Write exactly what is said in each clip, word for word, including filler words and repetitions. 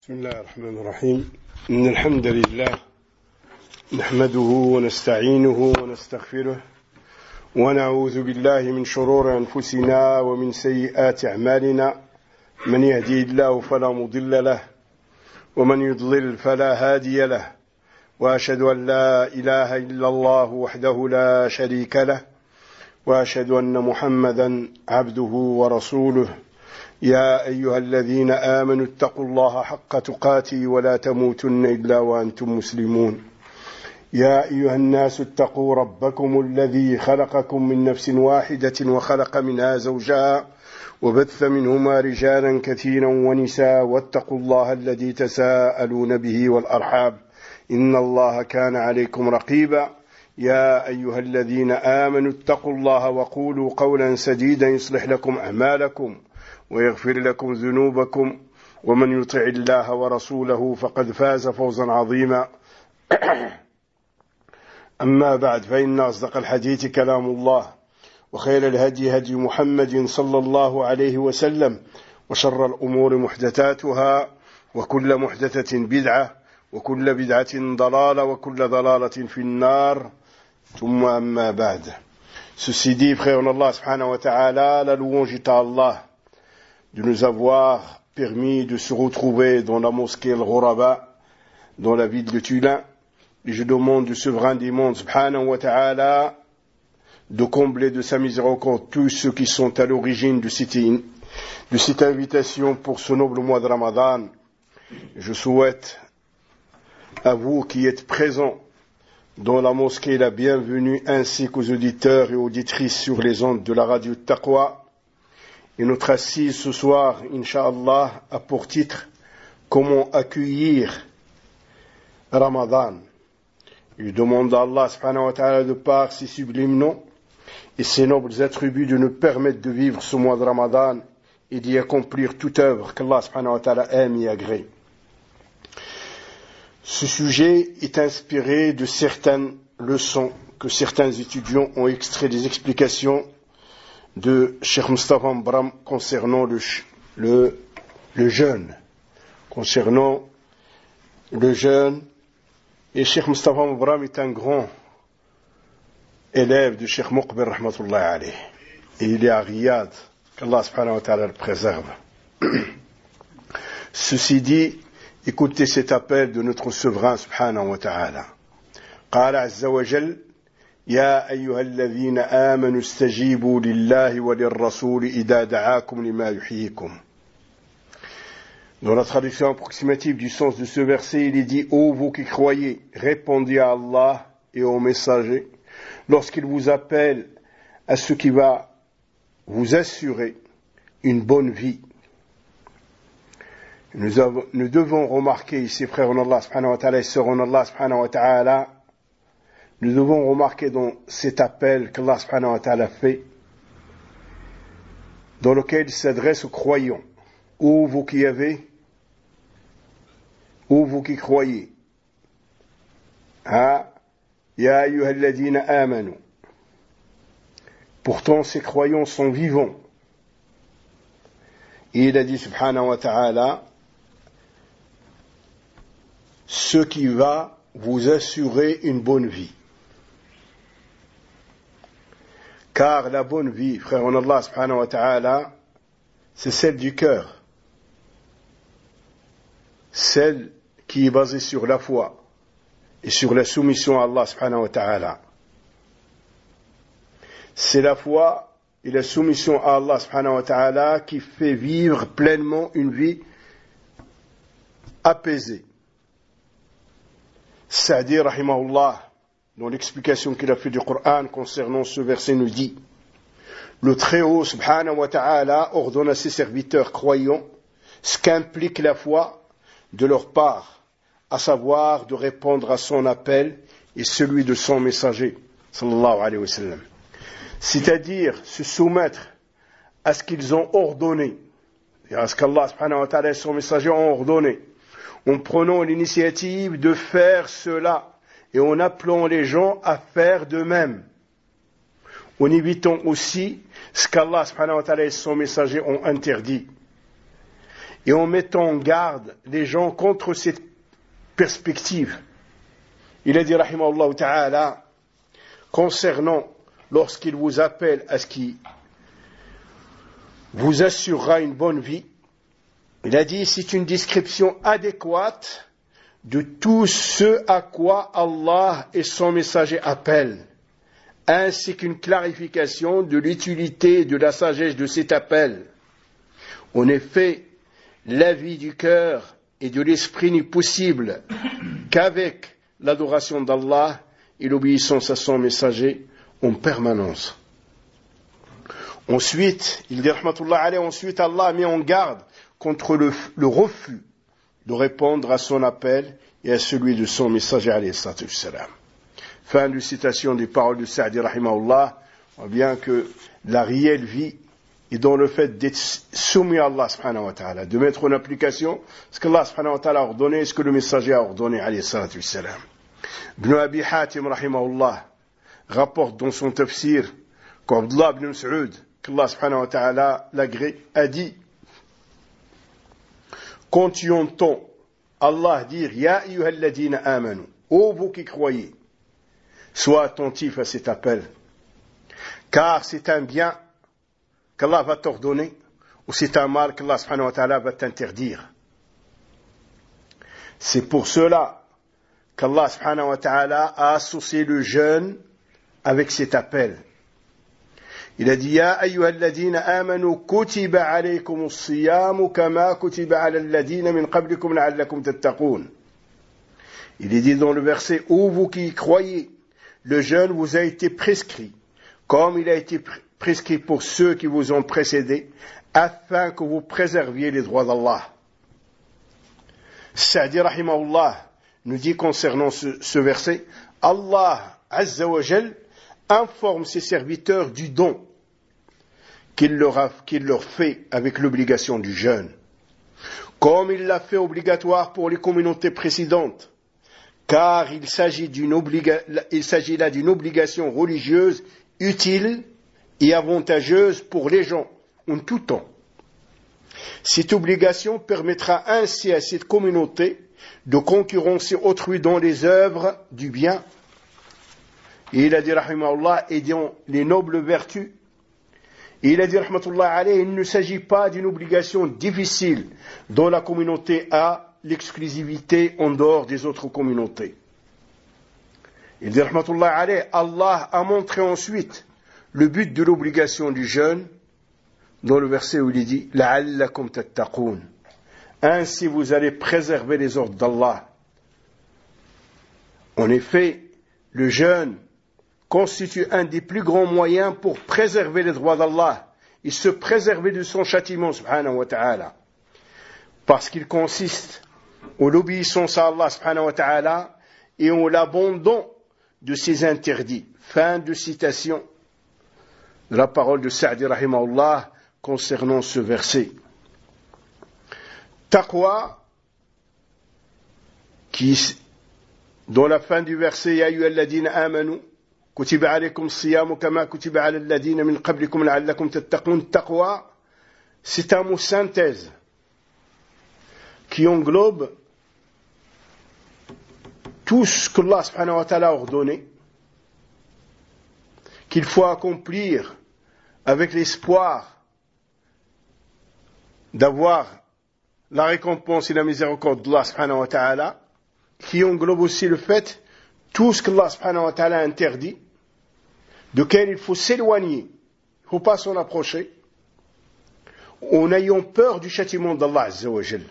بسم الله الرحمن الرحيم إن الحمد لله نحمده ونستعينه ونستغفره ونعوذ بالله من شرور أنفسنا ومن سيئات أعمالنا من يهدي الله فلا مضل له ومن يضلل فلا هادي له وأشهد أن لا إله إلا الله وحده لا شريك له وأشهد أن محمدا عبده ورسوله يا أيها الذين آمنوا اتقوا الله حق تقاته ولا تموتن إلا وأنتم مسلمون يا أيها الناس اتقوا ربكم الذي خلقكم من نفس واحدة وخلق منها زوجها وبث منهما رجالا كثيرا ونساء واتقوا الله الذي تساءلون به والأرحام إن الله كان عليكم رقيبا يا أيها الذين آمنوا اتقوا الله وقولوا قولا سديدا يصلح لكم أعمالكم ويغفر لكم ذنوبكم ومن يطع الله ورسوله فقد فاز فوزا عظيما أما بعد فإن أصدق الحديث كلام الله وخير الهدي هدي محمد صلى الله عليه وسلم وشر الأمور محدثاتها وكل محدثة بدعة وكل بدعة ضلالة وكل ضلالة في النار ثم أما بعد. Ceci dit, frère en Allah subhanahu wa ta'ala, la louange est à Allah de nous avoir permis de se retrouver dans la mosquée Al-Ghuraba, dans la ville de Tulin. Et je demande du souverain des mondes, subhanahu wa ta'ala, de combler de sa miséricorde tous ceux qui sont à l'origine de cette, de cette invitation pour ce noble mois de Ramadan. Je souhaite à vous qui êtes présents dans la mosquée la bienvenue, ainsi qu'aux auditeurs et auditrices sur les ondes de la radio Taqwa. Et notre assise ce soir, Inch'Allah, a pour titre « Comment accueillir Ramadan ?» Je demande à Allah subhanahu wa ta'ala de par ses sublimes noms et ses nobles attributs de nous permettre de vivre ce mois de Ramadan et d'y accomplir toute œuvre qu'Allah subhanahu wa ta'ala aime et agrée. Ce sujet est inspiré de certaines leçons que certains étudiants ont extrait des explications de Cheikh Mustafa Mbram concernant le, le, le jeûne, concernant le jeûne. Et Cheikh Mustafa Mbram est un grand élève de Cheikh Muqbil rahmatullahi alayh. Et il est à Riyad, qu'Allah subhanahu wa ta'ala le préserve. Ceci dit, écoutez cet appel de notre souverain subhanahu wa ta'ala. قال عز وجل يا أيها الذين آمنوا استجيبوا لله وللرسول إذا دعاكم لما يحييكم. Dans la traduction approximative du sens de ce verset, il est dit: ô vous qui croyez, répondez à Allah et aux messagers lorsqu'il vous appelle à ce qui va vous assurer une bonne vie. Nous, avons, nous devons remarquer ici, frères en Allah subhanahu wa ta'ala et sœurs en Allah subhanahu wa ta'ala, nous devons remarquer dans cet appel qu'Allah subhanahu wa ta'ala fait, dans lequel il s'adresse aux croyants. Ô vous qui avez, ô vous qui croyez, ah, ya ayyuhal ladhina amanu. Pourtant ces croyants sont vivants. Et il a dit subhanahu wa ta'ala, ce qui va vous assurer une bonne vie. Car la bonne vie, frère en Allah subhanahu wa ta'ala, c'est celle du cœur. Celle qui est basée sur la foi et sur la soumission à Allah subhanahu wa ta'ala. C'est la foi et la soumission à Allah subhanahu wa ta'ala qui fait vivre pleinement une vie apaisée. Sa'di rahimahullah, dans l'explication qu'il a fait du Coran concernant ce verset, nous dit: le Très-Haut subhanahu wa ta'ala ordonne à ses serviteurs croyants ce qu'implique la foi de leur part, à savoir de répondre à son appel et celui de son messager sallallahu alayhi wa sallam, c'est-à-dire se soumettre à ce qu'ils ont ordonné, et à ce qu'Allah subhanahu wa ta'ala et son messager ont ordonné, en prenant l'initiative de faire cela et en appelant les gens à faire de même, en évitant aussi ce qu'Allah subhanahu wa ta'ala et son messager ont interdit, et en mettant en garde les gens contre cette perspective. Il a dit, rahimahullah ta'ala, concernant lorsqu'il vous appelle à ce qui vous assurera une bonne vie, il a dit, c'est une description adéquate de tout ce à quoi Allah et son messager appellent, ainsi qu'une clarification de l'utilité et de la sagesse de cet appel. En effet, la vie du cœur et de l'esprit n'est possible qu'avec l'adoration d'Allah et l'obéissance à son messager en permanence. Ensuite, il dit, rahmatullah alayhi, ensuite Allah met en garde contre le, le refus de répondre à son appel et à celui de son messager alayhi salatu wassalam. Fin de citation des paroles de Sa'di rahimahullah, on voit bien que la réelle vie est dans le fait d'être soumis à Allah subhanahu wa ta'ala, de mettre en application ce que Allah subhanahu wa ta'ala a ordonné, ce que le messager a ordonné alayhi salatu wassalam. Ibn Abi Hatim rahimahullah rapporte dans son tafsir qu'Abdullah ibn Mas'ud, qu'Allah subhanahu wa ta'ala l'agrée, a dit, quand tu entends Allah dire Ya ayyuhalladhina amanu, ô vous qui croyez, sois attentif à cet appel, car c'est un bien qu'Allah va t'ordonner ou c'est un mal qu'Allah subhanahu wa ta'ala va t'interdire. C'est pour cela qu'Allah subhanahu wa ta'ala a associé le jeûne avec cet appel. Il a dit Ya ayyuhalladhina amanu kutiba alaykum as-siyamu kama kutiba ala alladhina min qablikum la'allakum tattaqun. Il est dit dans le verset, ô vous qui croyez, le jeûne vous a été prescrit, comme il a été prescrit pour ceux qui vous ont précédés, afin que vous préserviez les droits d'Allah. Sa'di rahimahullah nous dit concernant ce, ce verset, Allah azza wa jal informe ses serviteurs du don qu'il leur, a, qu'il leur fait avec l'obligation du jeûne, comme il l'a fait obligatoire pour les communautés précédentes, car il s'agit, d'une obliga- il s'agit là d'une obligation religieuse utile et avantageuse pour les gens en tout temps. Cette obligation permettra ainsi à cette communauté de concurrencer autrui dans les œuvres du bien. Et il a dit, rahimahullah, et dans les nobles vertus. Et il a dit, rahmatullah alayhi, il ne s'agit pas d'une obligation difficile dont la communauté a l'exclusivité en dehors des autres communautés. Il dit, rahmatullah alayhi, Allah a montré ensuite le but de l'obligation du jeûne dans le verset où il dit, la'allakum tattaqun. Ainsi vous allez préserver les ordres d'Allah. En effet, le jeûne constitue un des plus grands moyens pour préserver les droits d'Allah et se préserver de son châtiment, subhanahu wa ta'ala. Parce qu'il consiste en l'obéissance à Allah, subhanahu wa ta'ala, et en l'abandon de ses interdits. Fin de citation de la parole de Sa'di rahimahullah concernant ce verset. Taqwa, qui, dans la fin du verset, Ya ayyuhalladhina amanu, kutiba alaykum as-siyamu kama kutiba ala alladhina min qablikum la'allakum tattaqun. Taqwa, c'est un mot synthèse qui englobe tout ce que Allah subhanahu wa ta'ala a ordonné, qu'il faut accomplir avec l'espoir d'avoir la récompense et la miséricorde d'Allah subhanahu wa ta'ala, qui englobe aussi le fait, tout ce que Allah subhanahu wa ta'ala a interdit, duquel il faut s'éloigner, il ne faut pas s'en approcher, en ayant peur du châtiment d'Allah azza wa jal.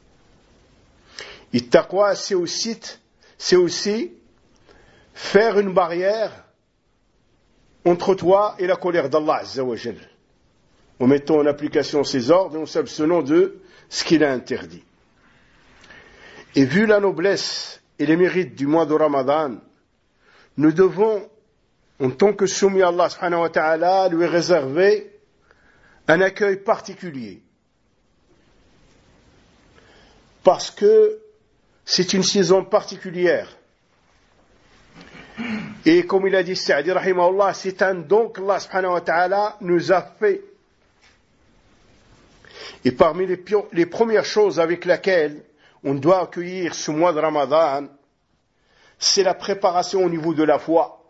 Et taqwa, c'est aussi, c'est aussi faire une barrière entre toi et la colère d'Allah azza wa jal, en mettant en application ses ordres et en s'abstenant de ce qu'il a interdit. Et vu la noblesse et les mérites du mois de Ramadan, nous devons, en tant que soumis à Allah subhanahu wa ta'ala, lui réserver un accueil particulier. Parce que c'est une saison particulière. Et comme il a dit Sa'di rahimahullah, c'est un don qu'Allah subhanahu wa ta'ala nous a fait. Et parmi les, les premières choses avec lesquelles on doit accueillir ce mois de Ramadan, c'est la préparation au niveau de la foi.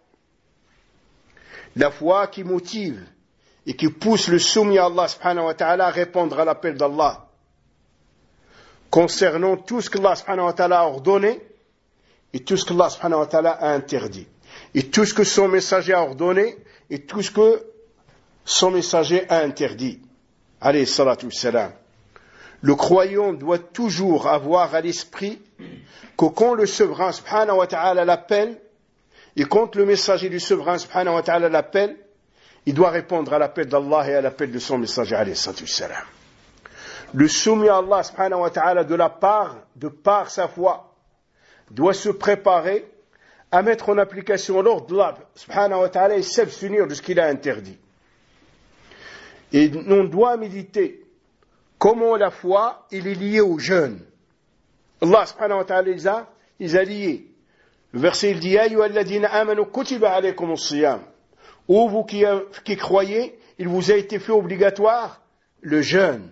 La foi qui motive et qui pousse le soumis à Allah subhanahu wa ta'ala à répondre à l'appel d'Allah concernant tout ce qu'Allah subhanahu wa ta'ala a ordonné et tout ce qu'Allah subhanahu wa ta'ala a interdit. Et tout ce que son messager a ordonné et tout ce que son messager a interdit. Alayhi salatu wassalam. Le croyant doit toujours avoir à l'esprit que quand le souverain subhanahu wa ta'ala l'appelle, et quand le messager du souverain subhanahu wa ta'ala l'appelle, il doit répondre à l'appel d'Allah et à l'appel de son messager alayhi salatu wassalam. Le soumis à Allah subhanahu wa ta'ala de la part, de par sa foi, doit se préparer à mettre en application l'ordre d'Allah subhanahu wa ta'ala et s'abstenir de ce qu'il a interdit. Et on doit méditer comment la foi il est liée au jeûne. Allah subhanahu wa ta'ala les a, les a liés. Le verset il dit Ya ayyuhalladhina amanu kutiba alaykum as-siyam. Ô vous qui, qui croyez, il vous a été fait obligatoire le jeûne.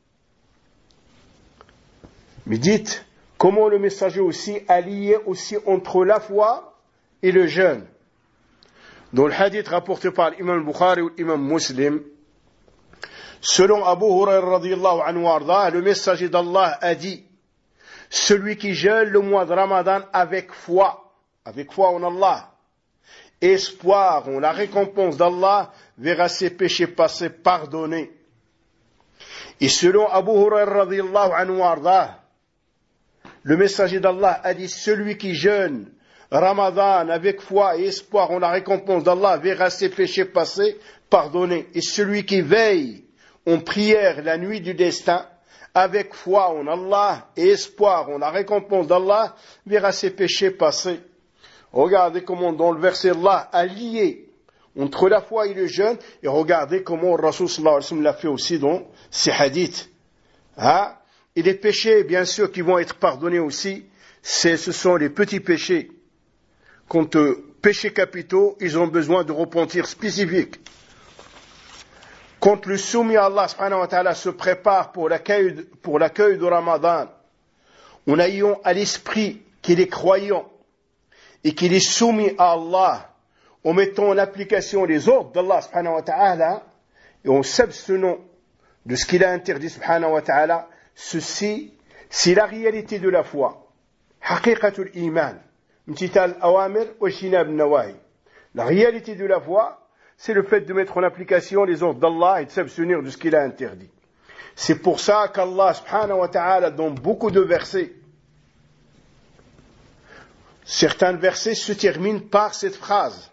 Mais dites comment le messager aussi a lié aussi entre la foi et le jeûne. Dans le hadith rapporté par l'imam Bukhari ou l'imam Muslim, selon Abu Hurairah radiyallahu anhu arda, le messager d'Allah a dit: celui qui jeûne le mois de Ramadan avec foi, avec foi en Allah, espoir en la récompense d'Allah, verra ses péchés passés pardonnés. Et selon Abu Hurairah radiyallahu anhu arda, le messager d'Allah a dit: celui qui jeûne Ramadan avec foi et espoir en la récompense d'Allah verra ses péchés passés pardonnés. Et celui qui veille en prière la nuit du destin avec foi en Allah et espoir en la récompense d'Allah verra ses péchés passés. Regardez comment dans le verset Allah a lié entre la foi et le jeûne, et regardez comment le Rasul sallallahu alayhi wa sallam l'a fait aussi dans ses hadiths. Hein? Et les péchés, bien sûr, qui vont être pardonnés aussi, c'est, ce sont les petits péchés. Quant aux péchés capitaux, ils ont besoin de repentir spécifique. Quand le soumis à Allah subhanahu wa ta'ala se prépare pour l'accueil, pour l'accueil de Ramadan, en ayant à l'esprit qu'il est croyant et qu'il est soumis à Allah, en mettant en application les ordres d'Allah subhanahu wa ta'ala et en s'abstenant de ce qu'il a interdit subhanahu wa ta'ala, ceci, c'est la réalité de la foi. Haqiqatul iman. Imtital awamir wa shinab nawahi. La réalité de la foi, c'est le fait de mettre en application les ordres d'Allah et de s'abstenir de ce qu'il a interdit. C'est pour ça qu'Allah subhanahu wa ta'ala, dans beaucoup de versets, certains versets se terminent par cette phrase.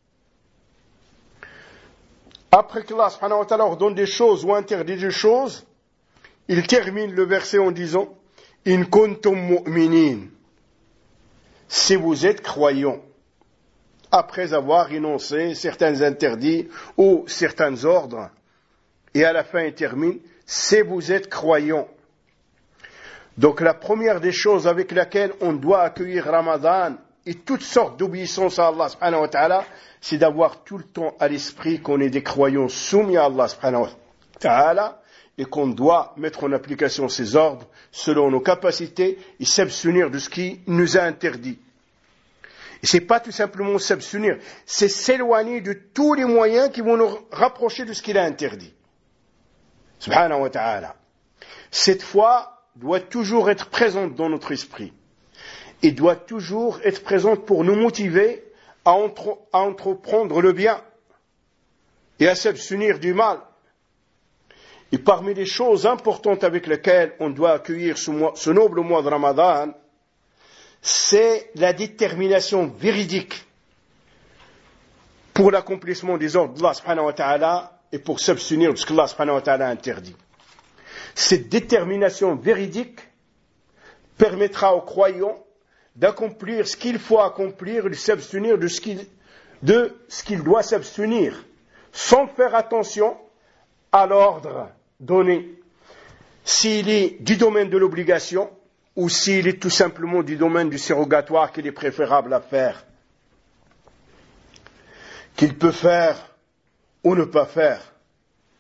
Après qu'Allah subhanahu wa ta'ala ordonne des choses ou interdit des choses, il termine le verset en disant « In kuntum mu'minin » si vous êtes croyants, après avoir énoncé certains interdits ou certains ordres, et à la fin il termine « si vous êtes croyants ». Donc la première des choses avec laquelle on doit accueillir Ramadan et toutes sortes d'obéissances à Allah subhanahu wa ta'ala, c'est d'avoir tout le temps à l'esprit qu'on est des croyants soumis à Allah subhanahu wa ta'ala et qu'on doit mettre en application ses ordres selon nos capacités et s'abstenir de ce qui nous a interdit. Et c'est pas tout simplement s'abstenir, c'est s'éloigner de tous les moyens qui vont nous rapprocher de ce qu'il a interdit. Subhanahu wa ta'ala. Cette foi doit toujours être présente dans notre esprit et doit toujours être présente pour nous motiver à, entre, à entreprendre le bien et à s'abstenir du mal. Et parmi les choses importantes avec lesquelles on doit accueillir ce, mois, ce noble mois de Ramadan, c'est la détermination véridique pour l'accomplissement des ordres d'Allah subhanahu wa ta'ala et pour s'abstenir de ce qu'Allah subhanahu wa ta'ala a interdit. Cette détermination véridique permettra aux croyants d'accomplir ce qu'il faut accomplir et de s'abstenir de ce qu'il, de ce qu'il doit s'abstenir, sans faire attention à l'ordre donné, s'il est du domaine de l'obligation ou s'il est tout simplement du domaine du surrogatoire qu'il est préférable à faire, qu'il peut faire ou ne pas faire.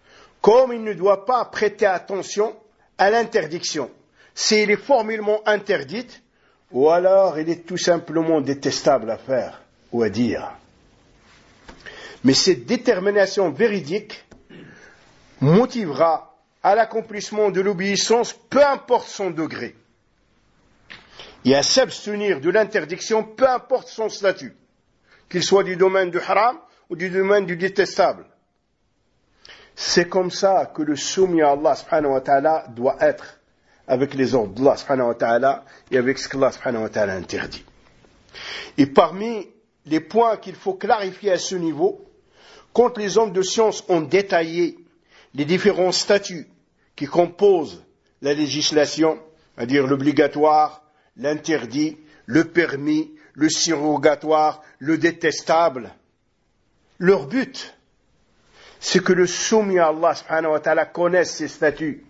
comme il ne doit pas prêter attention à l'interdiction. S'il est formellement interdite, ou alors il est tout simplement détestable à faire ou à dire. Mais cette détermination véridique motivera à l'accomplissement de l'obéissance, peu importe son degré, et à s'abstenir de l'interdiction, peu importe son statut, qu'il soit du domaine du haram ou du domaine du détestable. C'est comme ça que le soumis à Allah subhanahu wa ta'ala doit être avec les ordres d'Allah subhanahu wa ta'ala et avec ce qu'Allah subhanahu wa ta'ala interdit. Et parmi les points qu'il faut clarifier à ce niveau, quand les hommes de science ont détaillé les différents statuts qui composent la législation, c'est-à-dire l'obligatoire, l'interdit, le permis, le surrogatoire, le détestable, leur but, c'est que le soumis à Allah subhanahu wa ta'ala connaisse ces statuts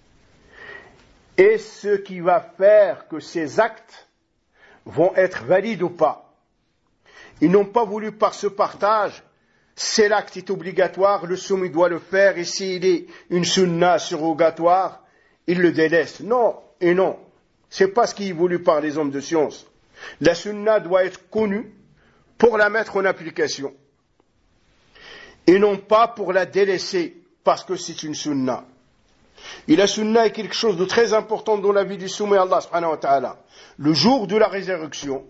et ce qui va faire que ces actes vont être valides ou pas. Ils n'ont pas voulu par ce partage, c'est l'acte est obligatoire, le soumis doit le faire, et s'il est une sunna surrogatoire, il le délaisse. Non et non, c'est pas ce qui est voulu par les hommes de science. La sunna doit être connue pour la mettre en application, et non pas pour la délaisser parce que c'est une sunna. Et la sunna est quelque chose de très important dans la vie du soumis à Allah subhanahu wa ta'ala. Le jour de la résurrection,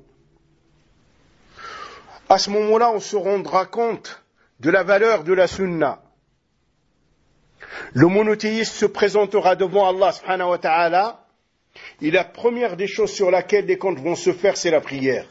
à ce moment-là, on se rendra compte de la valeur de la sunna. Le monothéiste se présentera devant Allah subhanahu wa ta'ala, et la première des choses sur laquelle les comptes vont se faire, c'est la prière.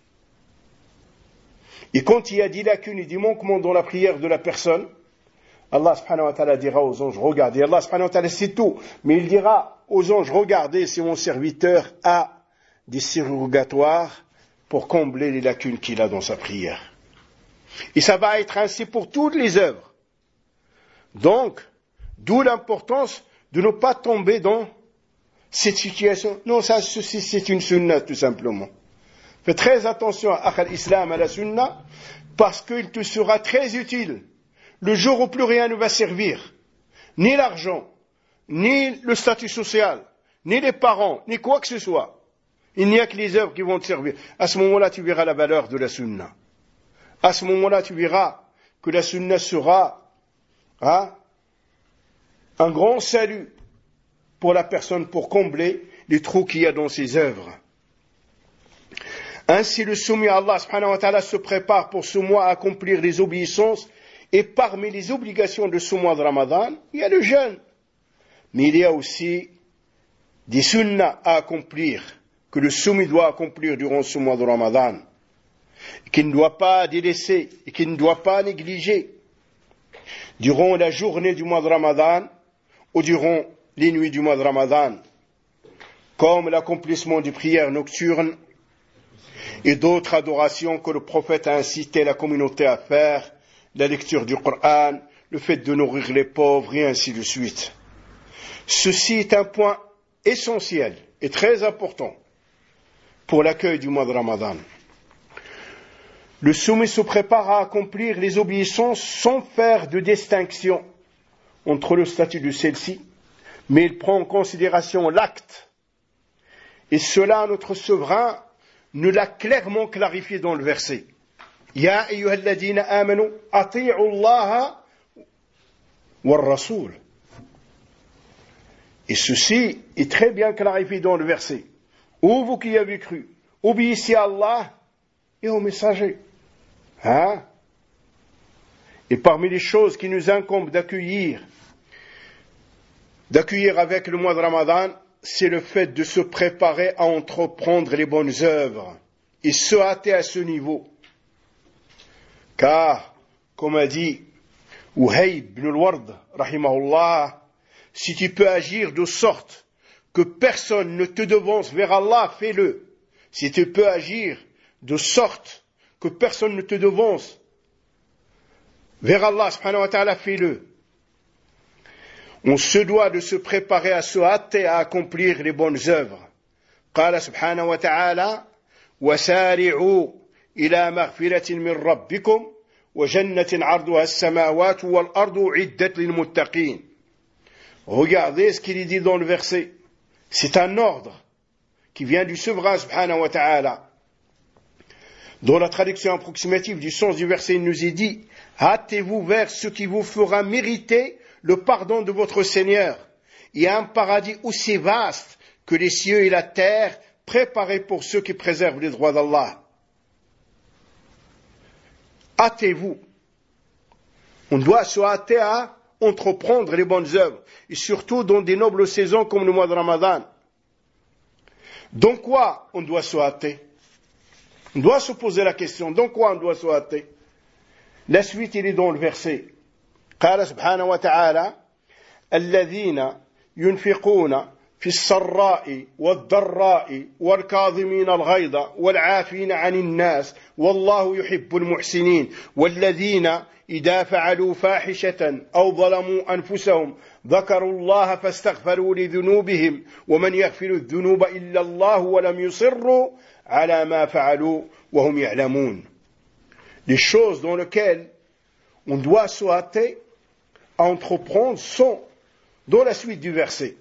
Et quand il y a des lacunes et des manquements dans la prière de la personne, Allah subhanahu wa ta'ala dira aux anges, regardez, Allah subhanahu wa ta'ala c'est tout, mais il dira aux anges, regardez si mon serviteur a des surrogatoires pour combler les lacunes qu'il a dans sa prière. Et ça va être ainsi pour toutes les œuvres. Donc, d'où l'importance de ne pas tomber dans cette situation. Non, ça, ceci, c'est une sunna, tout simplement. Fais très attention à l'islam, à la sunna, parce qu'il te sera très utile. Le jour où plus rien ne va servir, ni l'argent, ni le statut social, ni les parents, ni quoi que ce soit. Il n'y a que les œuvres qui vont te servir. À ce moment-là, tu verras la valeur de la sunna. À ce moment-là, tu verras que la sunna sera hein, un grand salut pour la personne pour combler les trous qu'il y a dans ses œuvres. Ainsi, le soumis à Allah subhanahu wa ta'ala se prépare pour ce mois à accomplir les obéissances. Et parmi les obligations de ce mois de Ramadan, il y a le jeûne. Mais il y a aussi des sunnas à accomplir, que le soumis doit accomplir durant ce mois de Ramadan, et qu'il ne doit pas délaisser, et qu'il ne doit pas négliger, durant la journée du mois de Ramadan, ou durant les nuits du mois de Ramadan, comme l'accomplissement des prières nocturnes, et d'autres adorations que le prophète a incité la communauté à faire, la lecture du Coran, le fait de nourrir les pauvres, et ainsi de suite. Ceci est un point essentiel et très important pour l'accueil du mois de Ramadan. Le soumis se prépare à accomplir les obéissances sans faire de distinction entre le statut de celle-ci, mais il prend en considération l'acte. Et cela, notre souverain nous l'a clairement clarifié dans le verset. Ya ayyuhalladhina amanu ati'u Allah war rasoul. Et ceci est très bien clarifié dans le verset. Ô vous qui avez cru, obéissez à Allah et aux messagers. Hein? Et parmi les choses qui nous incombent d'accueillir, d'accueillir avec le mois de Ramadan, c'est le fait de se préparer à entreprendre les bonnes œuvres et se hâter à ce niveau. Car, comme a dit Uhayb ibn al-Ward, rahimahullah, si tu peux agir de sorte que personne ne te devance vers Allah, fais-le. Si tu peux agir de sorte que personne ne te devance vers Allah, subhanahu wa ta'ala, fais-le. On se doit de se préparer à se hâter à accomplir les bonnes œuvres. Qala subhanahu wa ta'ala, وَسَارِعُوا إِلَى مَغْفِرَةٍ مِّن رَبِّكُمْ وجنة عرضها السماوات والأرض أعدت للمتقين. Regardez ce qu'il est dit dans le verset. C'est un ordre qui vient du souverain subhanahu wa ta'ala. Dans la traduction approximative du sens du verset, il nous est dit: hâtez-vous vers ce qui vous fera mériter le pardon de votre Seigneur. Il y a un paradis aussi vaste que les cieux et la terre, préparés pour ceux qui préservent les droits d'Allah. Hâtez-vous. On doit se hâter à entreprendre les bonnes œuvres, et surtout dans des nobles saisons comme le mois de Ramadan. Dans quoi on doit se hâter? On doit se poser la question, dans quoi on doit se hâter? La suite, il est dans le verset. قال سبحانه وتعالى: الذين ينفقون في السراء والضراء والكاظمين الغيظ والعافين عن الناس والله يحب المحسنين والذين إذا فعلوا فاحشة أو ظلموا أنفسهم ذكروا الله فاستغفروا لذنوبهم ومن يغفر الذنوب إلا الله ولم يصروا على ما فعلوا وهم يعلمون. Les choses dans lesquelles on doit se hâter à entreprendre sont dans la suite du verset.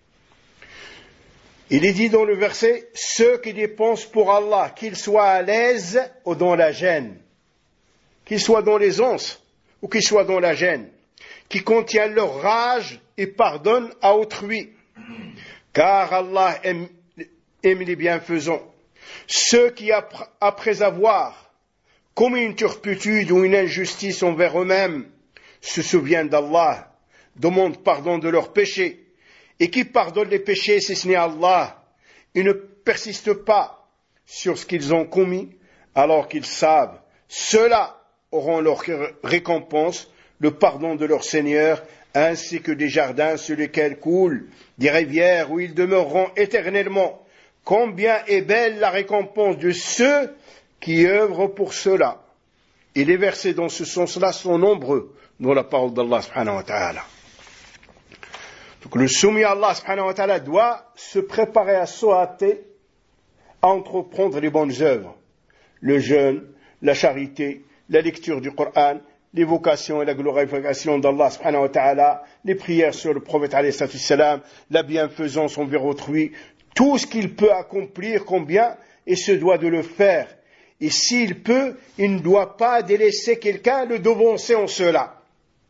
Il est dit dans le verset: ceux qui dépensent pour Allah, qu'ils soient à l'aise ou dans la gêne, qu'ils soient dans l'aisance ou qu'ils soient dans la gêne, qui contiennent leur rage et pardonnent à autrui, car Allah aime, aime les bienfaisants. Ceux qui, après avoir commis une turpitude ou une injustice envers eux-mêmes, se souviennent d'Allah, demandent pardon de leurs péchés, et qui pardonnent les péchés si ce n'est Allah, et ne persistent pas sur ce qu'ils ont commis, alors qu'ils savent, ceux-là auront leur récompense, le pardon de leur Seigneur, ainsi que des jardins sur lesquels coulent des rivières où ils demeureront éternellement. Combien est belle la récompense de ceux qui œuvrent pour cela. Et les versets dans ce sens-là sont nombreux dans la parole d'Allah subhanahu wa ta'ala. Donc le soumis à Allah subhanahu wa ta'ala doit se préparer à se hâter à entreprendre les bonnes œuvres. Le jeûne, la charité, la lecture du Coran, l'évocation et la glorification d'Allah subhanahu wa ta'ala, les prières sur le prophète alayhi salatu wassalam, la bienfaisance envers autrui, tout ce qu'il peut accomplir comme bien, et se doit de le faire. Et s'il peut, il ne doit pas délaisser quelqu'un, le devancer en cela.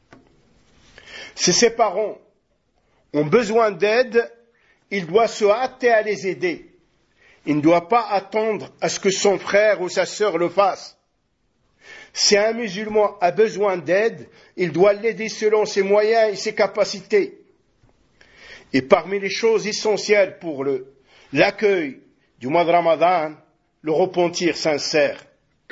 Si ses parents ont besoin d'aide, il doit se hâter à les aider. Il ne doit pas attendre à ce que son frère ou sa sœur le fasse. Si un musulman a besoin d'aide, il doit l'aider selon ses moyens et ses capacités. Et parmi les choses essentielles pour le, l'accueil du mois de Ramadan, le repentir sincère.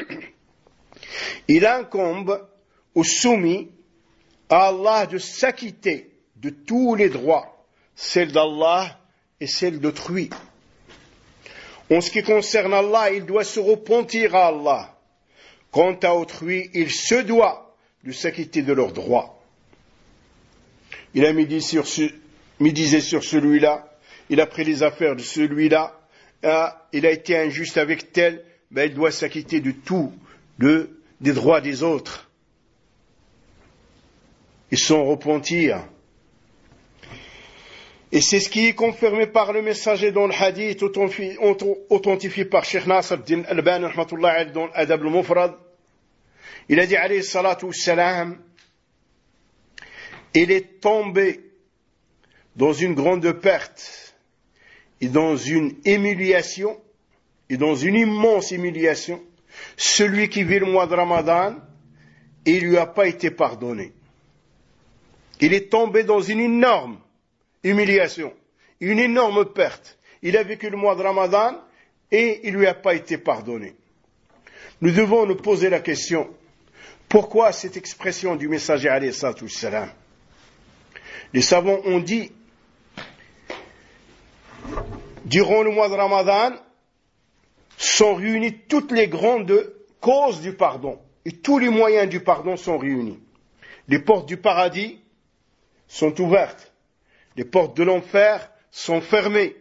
Il incombe aux soumis à Allah de s'acquitter de tous les droits, celles d'Allah et celles d'autrui. En ce qui concerne Allah, il doit se repentir à Allah. Quant à autrui, il se doit de s'acquitter de leurs droits. Il a médisé sur, ce, médisé sur celui-là, il a pris les affaires de celui-là, ah, il a été injuste avec tel, ben il doit s'acquitter de tout, de, des droits des autres. Ils sont repentis. Et c'est ce qui est confirmé par le messager dans le hadith authentifié par Cheikh Nasr al-Din Albani rahmatullah dans l'Adab al-Mufrad. Il a dit alayhi salatu wassalam, il est tombé dans une grande perte et dans une humiliation et dans une immense humiliation celui qui vit le mois de Ramadan et il lui a pas été pardonné. Il est tombé dans une énorme humiliation, une énorme perte. Il a vécu le mois de Ramadan et il ne lui a pas été pardonné. Nous devons nous poser la question, pourquoi cette expression du messager alayhi salatu wassalam? Les savants ont dit, durant le mois de Ramadan, sont réunies toutes les grandes causes du pardon et tous les moyens du pardon sont réunis. Les portes du paradis sont ouvertes. Les portes de l'enfer sont fermées.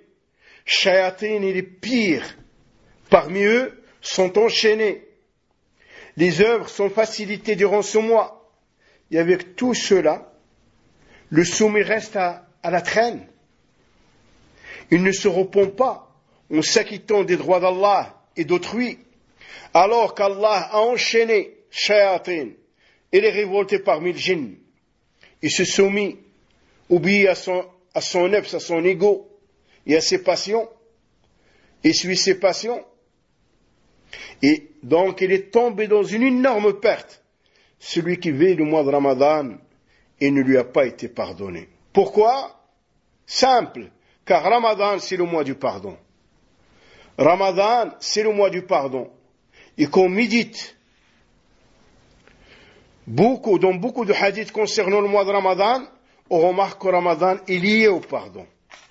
Shayatin et les pires parmi eux sont enchaînés. les œuvres sont facilitées durant ce mois. Et avec tout cela, le soumis reste à, à la traîne. Il ne se repent pas en s'acquittant des droits d'Allah et d'autrui, alors qu'Allah a enchaîné shayatin et les révoltés parmi les djinns. Il se soumet, obéit à son, à son nefs, à son ego et à ses passions, et suit ses passions. Et donc il est tombé dans une énorme perte, celui qui vit le mois de Ramadan et ne lui a pas été pardonné. Pourquoi? Simple, car Ramadan c'est le mois du pardon. Ramadan c'est le mois du pardon. Et qu'on médite beaucoup, dans beaucoup de hadiths concernant le mois de Ramadan, on remarque que Ramadan est lié au pardon.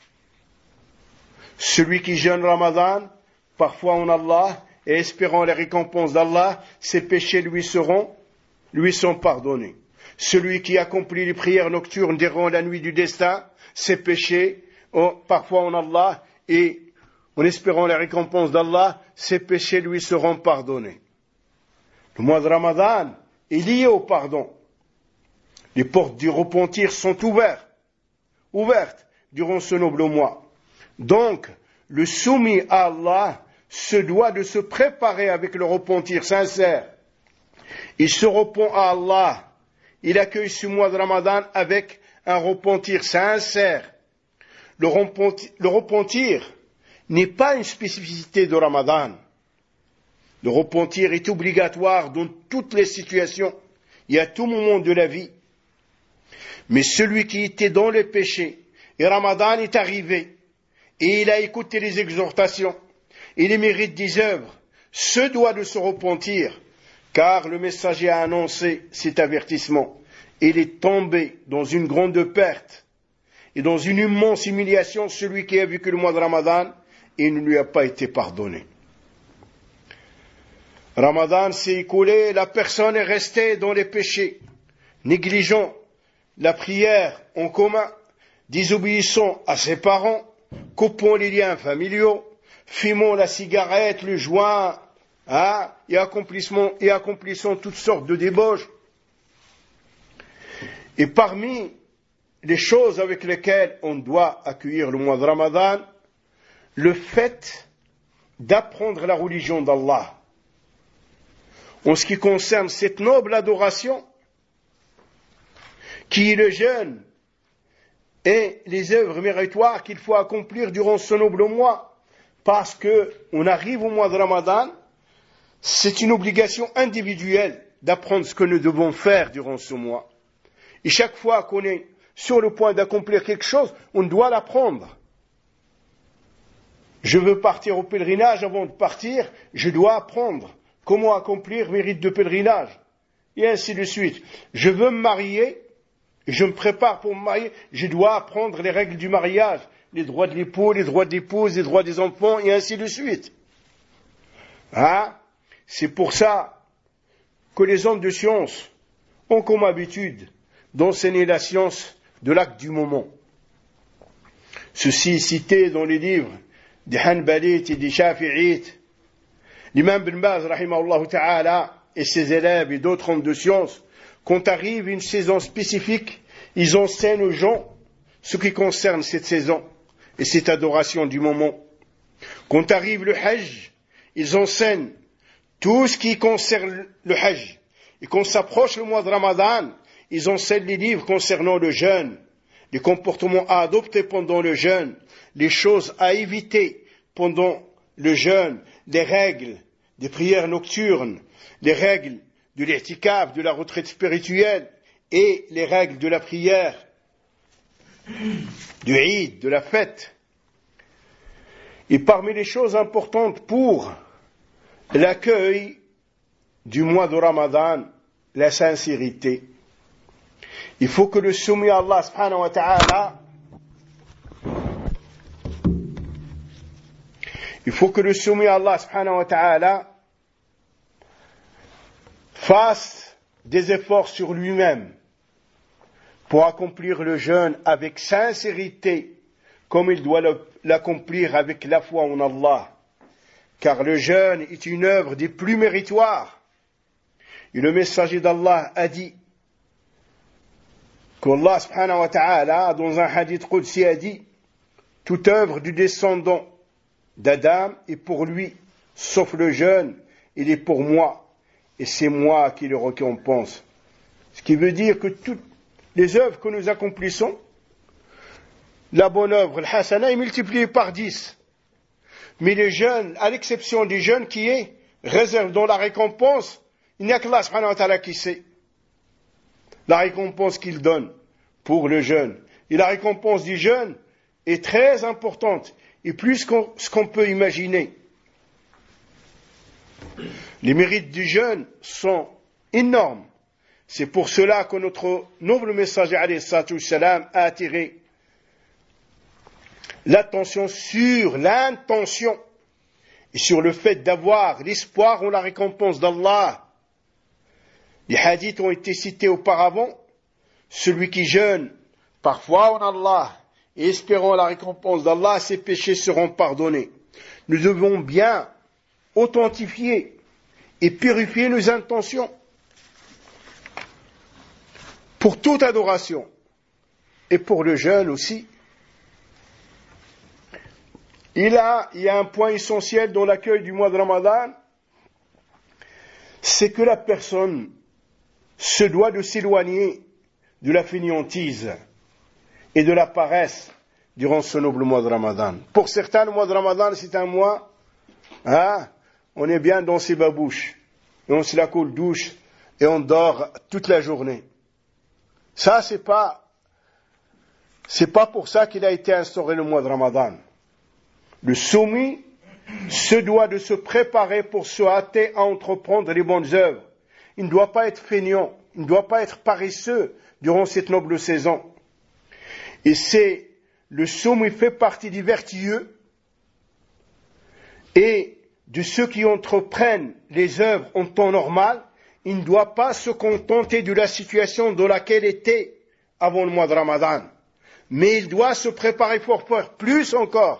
Celui qui jeûne Ramadan, parfois en Allah, et espérant les récompenses d'Allah, ses péchés lui seront, lui sont pardonnés. Celui qui accomplit les prières nocturnes durant la nuit du destin, ses péchés, parfois en Allah, et en espérant les récompenses d'Allah, ses péchés lui seront pardonnés. Le mois de Ramadan est lié au pardon. Les portes du repentir sont ouvertes, ouvertes durant ce noble mois. Donc, le soumis à Allah se doit de se préparer avec le repentir sincère. Il se repent à Allah. Il accueille ce mois de Ramadan avec un repentir sincère. Le repentir, le repentir n'est pas une spécificité de Ramadan. Le repentir est obligatoire dans toutes les situations et à tout moment de la vie. Mais celui qui était dans le péché, et Ramadan est arrivé, et il a écouté les exhortations, et les mérites des œuvres, se doit de se repentir, car le messager a annoncé cet avertissement. Il est tombé dans une grande perte, et dans une immense humiliation, celui qui a vécu le mois de Ramadan, et il ne lui a pas été pardonné. Ramadan s'est écoulé, la personne est restée dans les péchés, négligeant la prière en commun, désobéissant à ses parents, coupant les liens familiaux, fumant la cigarette, le joint, hein, et, accomplissant, et accomplissant toutes sortes de débauches. Et parmi les choses avec lesquelles on doit accueillir le mois de Ramadan, le fait d'apprendre la religion d'Allah. En ce qui concerne cette noble adoration, qui est le jeûne et les œuvres méritoires qu'il faut accomplir durant ce noble mois, parce qu'on arrive au mois de Ramadan, c'est une obligation individuelle d'apprendre ce que nous devons faire durant ce mois. Et chaque fois qu'on est sur le point d'accomplir quelque chose, on doit l'apprendre. Je veux partir au pèlerinage, avant de partir, je dois apprendre comment accomplir mes rites de pèlerinage, et ainsi de suite. Je veux me marier, je me prépare pour me marier, je dois apprendre les règles du mariage, les droits de l'époux, les droits de l'épouse, les droits des enfants, et ainsi de suite. Hein? C'est pour ça que les hommes de science ont comme habitude d'enseigner la science de l'acte du moment. Ceci est cité dans les livres des Hanbalites et des Shafi'ites. L'imam Ibn Baz, rahimahullah ta'ala, et ses élèves et d'autres hommes de science, quand arrive une saison spécifique, ils enseignent aux gens ce qui concerne cette saison et cette adoration du moment. Quand arrive le Hajj, ils enseignent tout ce qui concerne le Hajj. Et quand s'approche le mois de Ramadan, ils enseignent les livres concernant le jeûne, les comportements à adopter pendant le jeûne, les choses à éviter pendant le jeûne, les règles des prières nocturnes, les règles de l'i'tikaf, de la retraite spirituelle, et les règles de la prière, du Eid, de la fête. Et parmi les choses importantes pour l'accueil du mois de Ramadan, la sincérité. Il faut que le soumis à Allah subhanahu wa ta'ala, il faut que le soumis à Allah subhanahu wa ta'ala fasse des efforts sur lui-même pour accomplir le jeûne avec sincérité, comme il doit l'accomplir avec la foi en Allah. Car le jeûne est une œuvre des plus méritoires. Et le messager d'Allah a dit qu'Allah subhanahu wa ta'ala, dans un hadith Qudsi, a dit toute œuvre du descendant d'Adam est pour lui, sauf le jeûne, il est pour moi, et c'est moi qui le récompense. Ce qui veut dire que toutes les œuvres que nous accomplissons, la bonne œuvre, le hasana, est multipliée par dix. Mais les jeûnes, à l'exception des jeûnes qui est réserve dans la récompense, il n'y a que Allah subhanahu wa ta'ala qui sait la récompense qu'il donne pour le jeûne. Et la récompense du jeûne est très importante et plus que ce qu'on peut imaginer. Les mérites du jeûne sont énormes. C'est pour cela que notre noble messager alayhi salatu wassalam a attiré l'attention sur l'intention et sur le fait d'avoir l'espoir en la récompense d'Allah. Les hadiths ont été cités auparavant. Celui qui jeûne parfois en Allah et espérant la récompense d'Allah, ses péchés seront pardonnés. Nous devons bien authentifier et purifier nos intentions pour toute adoration et pour le jeûne aussi. Il, a, il y a un point essentiel dans l'accueil du mois de Ramadan, c'est que la personne se doit de s'éloigner de la fainéantise et de la paresse durant ce noble mois de Ramadan. Pour certains, le mois de Ramadan, c'est un mois, hein, on est bien dans ses babouches, et on se la coule douche, et on dort toute la journée. Ça, c'est pas, c'est pas pour ça qu'il a été instauré le mois de Ramadan. Le soumis se doit de se préparer pour se hâter à entreprendre les bonnes œuvres. Il ne doit pas être feignant, il ne doit pas être paresseux durant cette noble saison. Et c'est, le soumis fait partie des vertueux et de ceux qui entreprennent les œuvres en temps normal. Il ne doit pas se contenter de la situation dans laquelle il était avant le mois de Ramadan. Mais il doit se préparer pour faire plus encore.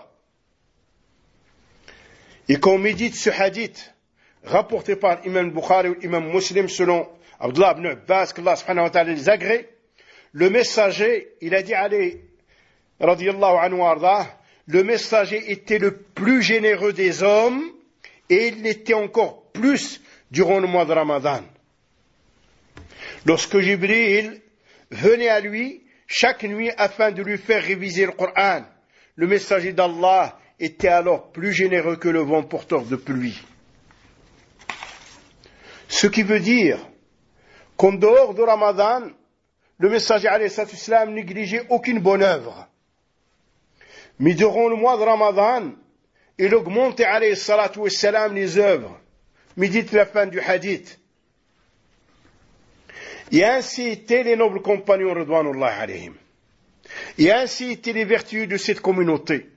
Et quand on médite ce hadith, rapporté par l'imam Bukhari ou l'imam Muslim selon Abdullah ibn Abbas, qu'Allah subhanahu wa ta'ala les agrée, le messager, il a dit, allez, radiyallahu anhu arda, le messager était le plus généreux des hommes et il l'était encore plus durant le mois de Ramadan. Lorsque Jibril venait à lui chaque nuit afin de lui faire réviser le Coran, le messager d'Allah était alors plus généreux que le vent porteur de pluie. Ce qui veut dire qu'en dehors de Ramadan, le messager alayhi salatu wassalam négligeait aucune bonne œuvre. Mais durant le mois de Ramadan, il augmentait alayhi salatu wassalam les œuvres. Médite la fin du hadith. Et ainsi étaient les nobles compagnons ridwanullah alayhim. Et ainsi étaient les vertus de cette communauté.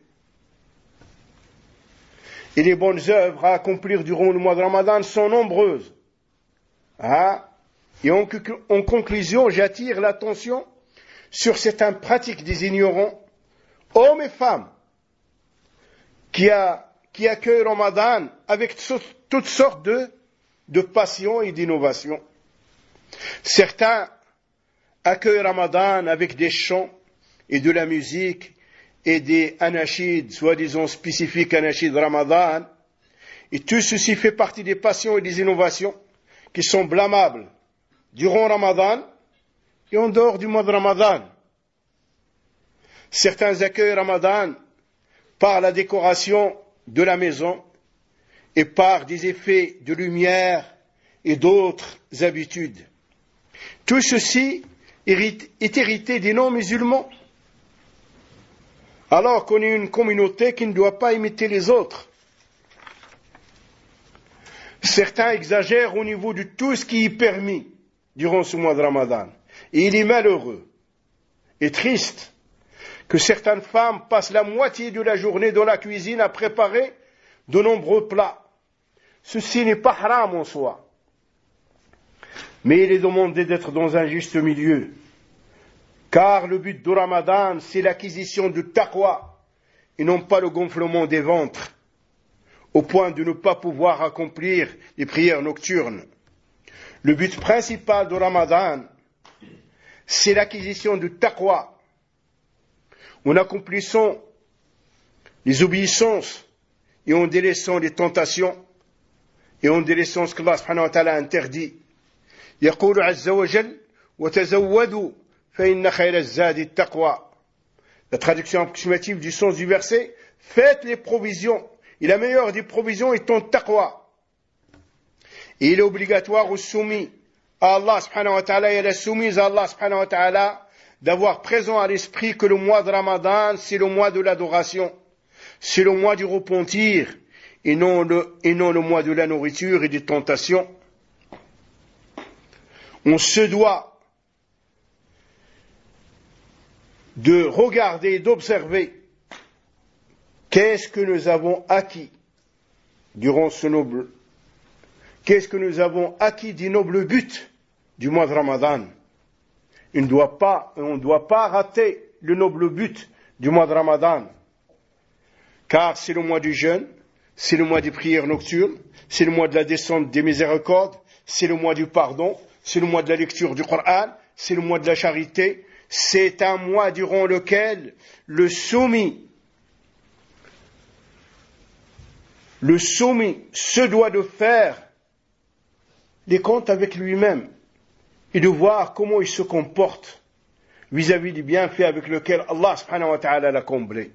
Et les bonnes œuvres à accomplir durant le mois de Ramadan sont nombreuses. Hein? Et en, en conclusion, j'attire l'attention sur certaines pratiques des ignorants, hommes et femmes, qui, a, qui accueillent Ramadan avec toutes sortes de, de passions et d'innovations. Certains accueillent Ramadan avec des chants et de la musique et des anachids, soi-disant spécifiques anachids Ramadan. Et tout ceci fait partie des passions et des innovations qui sont blâmables durant Ramadan et en dehors du mois de Ramadan. Certains accueillent Ramadan par la décoration de la maison et par des effets de lumière et d'autres habitudes. Tout ceci est hérité des non-musulmans, alors qu'on est une communauté qui ne doit pas imiter les autres. Certains exagèrent au niveau de tout ce qui est permis durant ce mois de Ramadan. Et il est malheureux et triste que certaines femmes passent la moitié de la journée dans la cuisine à préparer de nombreux plats. Ceci n'est pas haram en soi. Mais il est demandé d'être dans un juste milieu. Car le but du Ramadan, c'est l'acquisition du taqwa et non pas le gonflement des ventres, au point de ne pas pouvoir accomplir les prières nocturnes. Le but principal du Ramadan, c'est l'acquisition du taqwa, en accomplissant les obéissances et en délaissant les tentations et en délaissant ce qu'Allah subhanahu wa ta'ala interdit. يقول عز وجل وتزودوا فإن خير الزاد التقوى. La traduction approximative du sens du verset, faites les provisions et la meilleure des provisions est ton taqwa. Et il est obligatoire aux soumis à Allah subhanahu wa ta'ala et à la soumise à Allah subhanahu wa ta'ala d'avoir présent à l'esprit que le mois de Ramadan, c'est le mois de l'adoration, c'est le mois du repentir et non le, et non le mois de la nourriture et des tentations. On se doit de regarder et d'observer qu'est-ce que nous avons acquis durant ce noble, qu'est-ce que nous avons acquis du noble but du mois de Ramadan. On ne doit pas, on ne doit pas rater le noble but du mois de Ramadan, car c'est le mois du jeûne, c'est le mois des prières nocturnes, c'est le mois de la descente des miséricordes, c'est le mois du pardon, c'est le mois de la lecture du Coran, c'est le mois de la charité, c'est un mois durant lequel le soumis, le soumis se doit de faire les comptes avec lui-même et de voir comment il se comporte vis-à-vis du bienfait avec lequel Allah subhanahu wa ta'ala l'a comblé.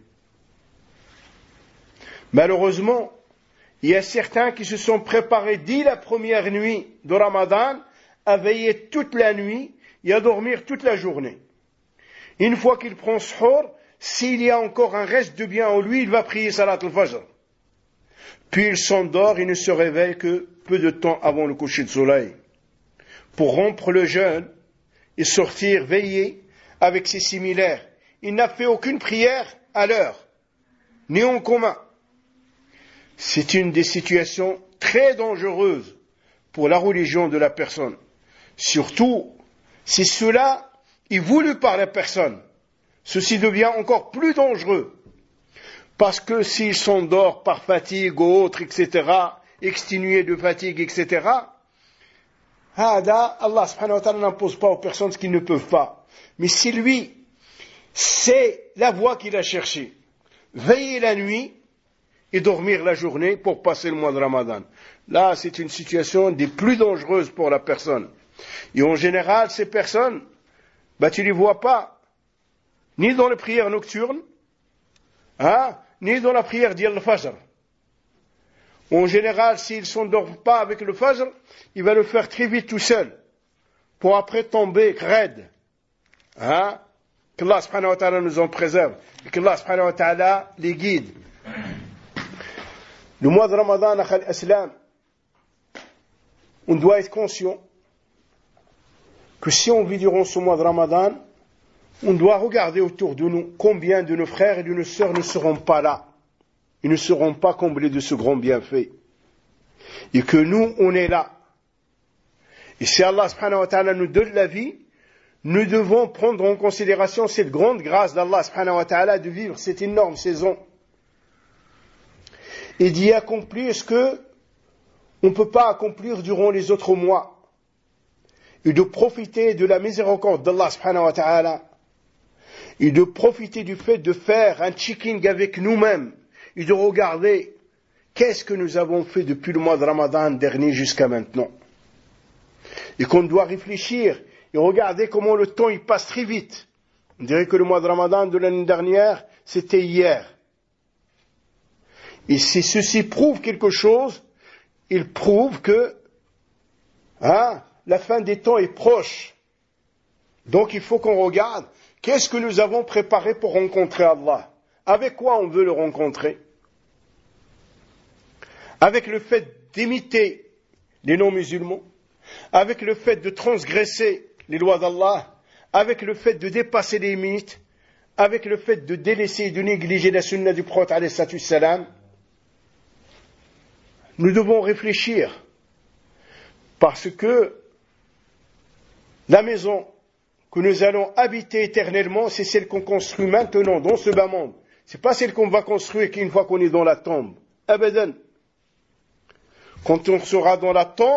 Malheureusement, il y a certains qui se sont préparés dès la première nuit de Ramadan à veiller toute la nuit et à dormir toute la journée. Une fois qu'il prend suhour, s'il y a encore un reste de bien en lui, il va prier salat al-fajr. Puis il s'endort et ne se réveille que peu de temps avant le coucher de soleil, pour rompre le jeûne et sortir veiller avec ses similaires. Il n'a fait aucune prière à l'heure, ni en commun. C'est une des situations très dangereuses pour la religion de la personne. Surtout si cela est voulu par la personne. Ceci devient encore plus dangereux. Parce que s'il s'endort par fatigue ou autre, et cetera, exténué de fatigue, et cetera, hada, Allah subhanahu wa ta'ala n'impose pas aux personnes ce qu'ils ne peuvent pas. Mais si lui, c'est la voie qu'il a cherchée, veiller la nuit et dormir la journée pour passer le mois de Ramadan. Là, c'est une situation des plus dangereuses pour la personne. Et en général, ces personnes, bah, tu ne les vois pas, ni dans les prières nocturnes, hein, ni dans la prière d'Il Fajr. En général, s'il ne s'endort pas avec le Fajr, il va le faire très vite tout seul, pour après tomber raide. Hein? Qu'Allah subhanahu wa ta'ala nous en préserve, et qu'Allah subhanahu wa ta'ala les guide. Le mois de Ramadan, akhal islam, on doit être conscient que si on vit durant ce mois de Ramadan, on doit regarder autour de nous combien de nos frères et de nos sœurs ne seront pas là. Ils ne seront pas comblés de ce grand bienfait. Et que nous, on est là. Et si Allah subhanahu wa ta'ala nous donne la vie, nous devons prendre en considération cette grande grâce d'Allah subhanahu wa ta'ala de vivre cette énorme saison. Et d'y accomplir ce que on ne peut pas accomplir durant les autres mois. Et de profiter de la miséricorde d'Allah subhanahu wa ta'ala. Et de profiter du fait de faire un checking avec nous-mêmes. Et de regarder qu'est-ce que nous avons fait depuis le mois de Ramadan dernier jusqu'à maintenant. Et qu'on doit réfléchir et regarder comment le temps il passe très vite. On dirait que le mois de Ramadan de l'année dernière, c'était hier. Et si ceci prouve quelque chose, il prouve que hein, la fin des temps est proche. Donc il faut qu'on regarde qu'est-ce que nous avons préparé pour rencontrer Allah. Avec quoi on veut le rencontrer? Avec le fait d'imiter les non-musulmans, avec le fait de transgresser les lois d'Allah, avec le fait de dépasser les limites, avec le fait de délaisser et de négliger la sunna du prophète alayhi salatu wassalam. Nous devons réfléchir parce que la maison que nous allons habiter éternellement, c'est celle qu'on construit maintenant dans ce bas monde. C'est pas celle qu'on va construire qu'une fois qu'on est dans la tombe. Abadan. Quand on sera dans la tombe,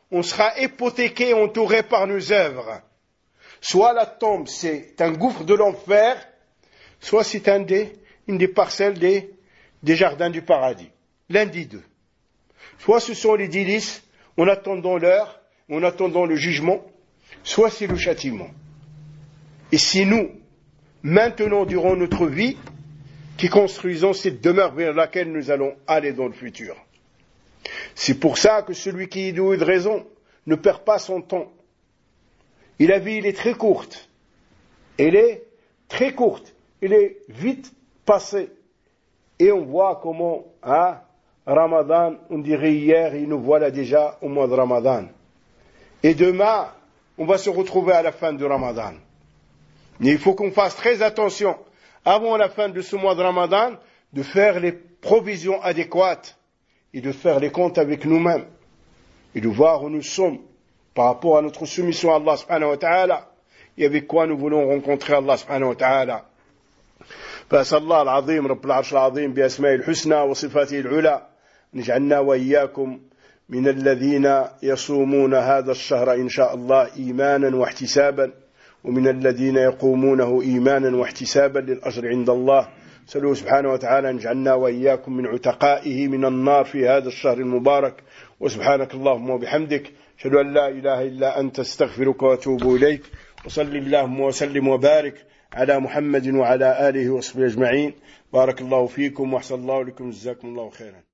on sera hypothéqué, entouré par nos œuvres. Soit la tombe, c'est un gouffre de l'enfer, soit c'est un des, une des parcelles des, des jardins du paradis. L'un des deux. Soit ce sont les délices, en attendant l'heure, en attendant le jugement, soit c'est le châtiment. Et c'est nous, maintenant durant notre vie, qui construisons cette demeure vers laquelle nous allons aller dans le futur. C'est pour ça que celui qui est doué de raison ne perd pas son temps. Et la vie, elle est très courte. Elle est très courte. Elle est vite passée. Et on voit comment, hein, Ramadan, on dirait hier, et nous voilà déjà au mois de Ramadan. Et demain, on va se retrouver à la fin de Ramadan. Mais il faut qu'on fasse très attention, avant la fin de ce mois de Ramadan, de faire les provisions adéquates et de faire les comptes avec nous-mêmes et de voir où nous sommes par rapport à notre soumission à Allah subhanahu wa ta'ala et avec quoi nous voulons rencontrer Allah subhanahu wa ta'ala. فأسأل الله العظيم رب العرش العظيم بأسمائه الحسنى وصفاته العلى نجعلنا وإياكم من الذين يصومون هذا الشهر إن شاء الله إيمانا واحتسابا ومن الذين يقومونه إيمانا واحتسابا للأجر عند الله. سألوه سبحانه وتعالى نجعلنا وإياكم من عتقائه من النار في هذا الشهر المبارك. وسبحانك اللهم وبحمدك أشهد أن لا إله إلا أنت استغفرك وأتوب إليك. وصل اللهم وسلم وبارك على محمد وعلى آله وصحبه أجمعين. بارك الله فيكم وأحسن الله لكم جزاكم الله خيرا.